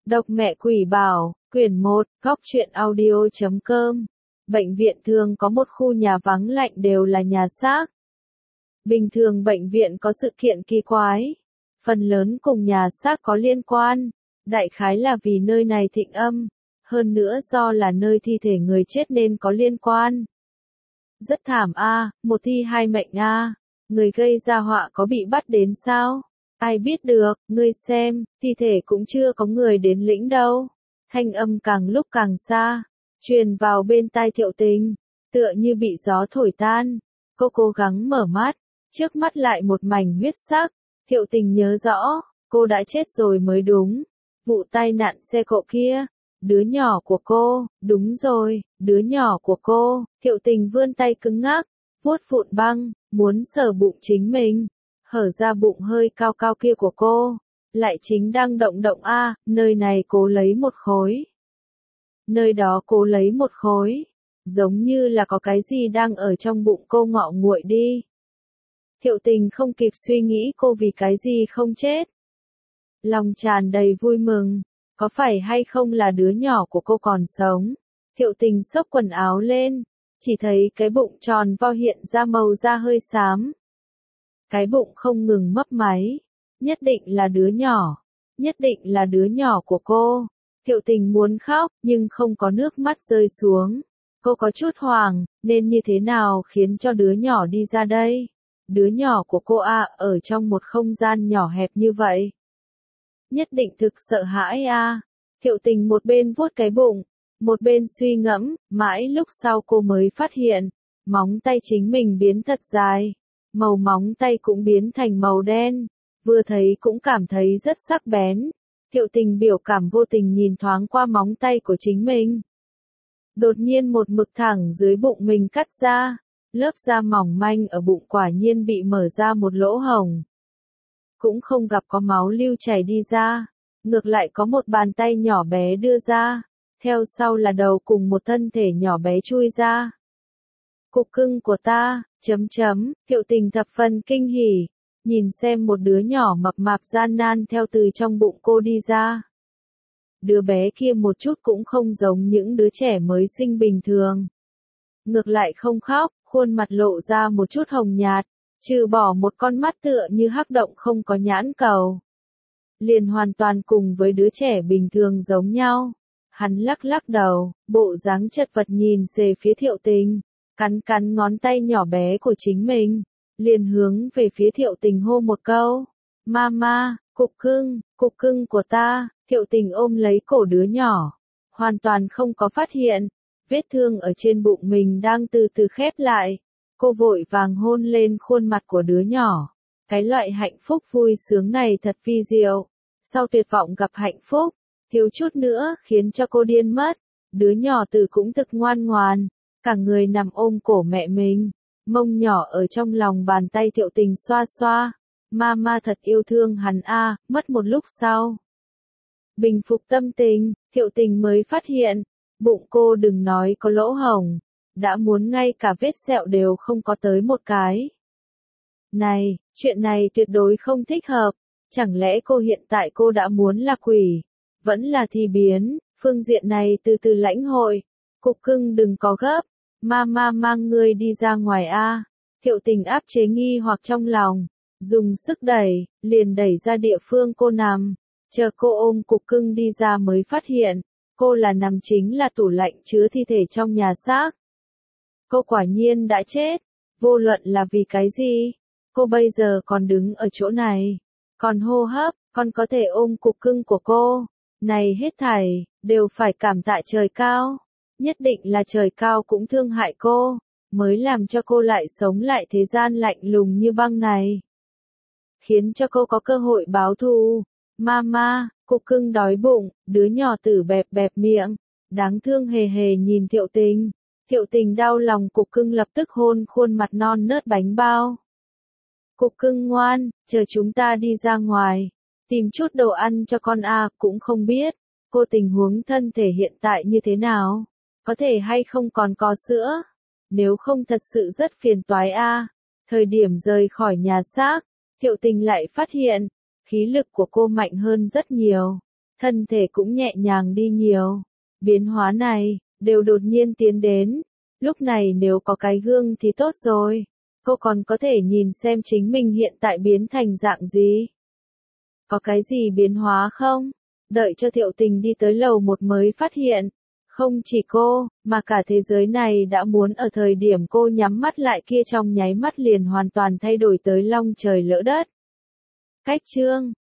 Độc mẹ quỷ bảo, quyển 1, góc truyện audio.com. Bệnh viện thường có một khu nhà vắng lạnh đều là nhà xác. Bình thường bệnh viện có sự kiện kỳ quái, phần lớn cùng nhà xác có liên quan, đại khái là vì nơi này thịnh âm, hơn nữa do là nơi thi thể người chết nên có liên quan. Rất thảm a, một thi hai mệnh a, người gây ra họa có bị bắt đến sao? Ai biết được, ngươi xem, thi thể cũng chưa có người đến lĩnh đâu. Thanh âm càng lúc càng xa, truyền vào bên tai Thiệu Tình, tựa như bị gió thổi tan. Cô cố gắng mở mắt, trước mắt lại một mảnh huyết sắc. Thiệu Tình nhớ rõ, cô đã chết rồi mới đúng. Vụ tai nạn xe cộ kia, đứa nhỏ của cô, đúng rồi, đứa nhỏ của cô. Thiệu Tình vươn tay cứng ngắc, vuốt vụn băng, muốn sờ bụng chính mình. Hở ra bụng hơi cao cao kia của cô, lại chính đang động động a, nơi này cố lấy một khối. Nơi đó cố lấy một khối, giống như là có cái gì đang ở trong bụng cô ngọ nguậy đi. Thiệu Tình không kịp suy nghĩ cô vì cái gì không chết. Lòng tràn đầy vui mừng, có phải hay không là đứa nhỏ của cô còn sống. Thiệu Tình xốc quần áo lên, chỉ thấy cái bụng tròn vo hiện ra màu da hơi xám. Cái bụng không ngừng mấp máy, nhất định là đứa nhỏ, nhất định là đứa nhỏ của cô. Thiệu Tình muốn khóc, nhưng không có nước mắt rơi xuống. Cô có chút hoảng, nên như thế nào khiến cho đứa nhỏ đi ra đây? Đứa nhỏ của cô ở trong một không gian nhỏ hẹp như vậy. Nhất định thực sợ hãi Thiệu Tình một bên vuốt cái bụng, một bên suy ngẫm, mãi lúc sau cô mới phát hiện, móng tay chính mình biến thật dài. Màu móng tay cũng biến thành màu đen, vừa thấy cũng cảm thấy rất sắc bén. Thiệu Tình biểu cảm vô tình nhìn thoáng qua móng tay của chính mình. Đột nhiên một mực thẳng dưới bụng mình cắt ra, lớp da mỏng manh ở bụng quả nhiên bị mở ra một lỗ hổng. Cũng không gặp có máu lưu chảy đi ra, ngược lại có một bàn tay nhỏ bé đưa ra, theo sau là đầu cùng một thân thể nhỏ bé chui ra. Cục cưng của ta, Thiệu Tình thập phần kinh hỉ, nhìn xem một đứa nhỏ mập mạp gian nan theo từ trong bụng cô đi ra. Đứa bé kia một chút cũng không giống những đứa trẻ mới sinh bình thường. Ngược lại không khóc, khuôn mặt lộ ra một chút hồng nhạt, trừ bỏ một con mắt tựa như hắc động không có nhãn cầu. Liền hoàn toàn cùng với đứa trẻ bình thường giống nhau. Hắn lắc lắc đầu, bộ dáng chật vật nhìn về phía Thiệu Tình. Cắn cắn ngón tay nhỏ bé của chính mình, liền hướng về phía Thiệu Tình hô một câu. Mama, cục cưng của ta. Thiệu Tình ôm lấy cổ đứa nhỏ, hoàn toàn không có phát hiện, vết thương ở trên bụng mình đang từ từ khép lại. Cô vội vàng hôn lên khuôn mặt của đứa nhỏ. Cái loại hạnh phúc vui sướng này thật vi diệu. Sau tuyệt vọng gặp hạnh phúc, thiếu chút nữa khiến cho cô điên mất. Đứa nhỏ từ cũng thực ngoan ngoan. Cả người nằm ôm cổ mẹ mình, mông nhỏ ở trong lòng bàn tay Thiệu Tình xoa xoa. Mama thật yêu thương hắn mất một lúc sau. Bình phục tâm tình, Thiệu Tình mới phát hiện, bụng cô đừng nói có lỗ hổng, đã muốn ngay cả vết sẹo đều không có tới một cái. Này, chuyện này tuyệt đối không thích hợp, chẳng lẽ cô hiện tại cô đã muốn là quỷ, vẫn là thi biến, phương diện này từ từ lãnh hội. Cục cưng đừng có gấp, mama mang ngươi đi ra ngoài Thiệu Tình áp chế nghi hoặc trong lòng, dùng sức đẩy, liền đẩy ra địa phương cô nằm, chờ cô ôm cục cưng đi ra mới phát hiện, cô là nằm chính là tủ lạnh chứa thi thể trong nhà xác. Cô quả nhiên đã chết, vô luận là vì cái gì, cô bây giờ còn đứng ở chỗ này, còn hô hấp, còn có thể ôm cục cưng của cô, này hết thảy, đều phải cảm tạ trời cao. Nhất định là trời cao cũng thương hại cô, mới làm cho cô lại sống lại thế gian lạnh lùng như băng này. Khiến cho cô có cơ hội báo thù. Mama, cục cưng đói bụng, đứa nhỏ tử bẹp bẹp miệng, đáng thương hề hề nhìn Thiệu Tình. Thiệu Tình đau lòng cục cưng lập tức hôn khuôn mặt non nớt bánh bao. Cục cưng ngoan, chờ chúng ta đi ra ngoài, tìm chút đồ ăn cho con cũng không biết, cô tình huống thân thể hiện tại như thế nào. Có thể hay không còn có sữa, nếu không thật sự rất phiền toái Thời điểm rời khỏi nhà xác, Thiệu Tình lại phát hiện, khí lực của cô mạnh hơn rất nhiều. thân thể cũng nhẹ nhàng đi nhiều. Biến hóa này, đều đột nhiên tiến đến. Lúc này nếu có cái gương thì tốt rồi. Cô còn có thể nhìn xem chính mình hiện tại biến thành dạng gì. Có cái gì biến hóa không? Đợi cho Thiệu Tình đi tới lầu 1 mới phát hiện. Không chỉ cô, mà cả thế giới này đã muốn ở thời điểm cô nhắm mắt lại kia trong nháy mắt liền hoàn toàn thay đổi tới long trời lỡ đất. Cách chương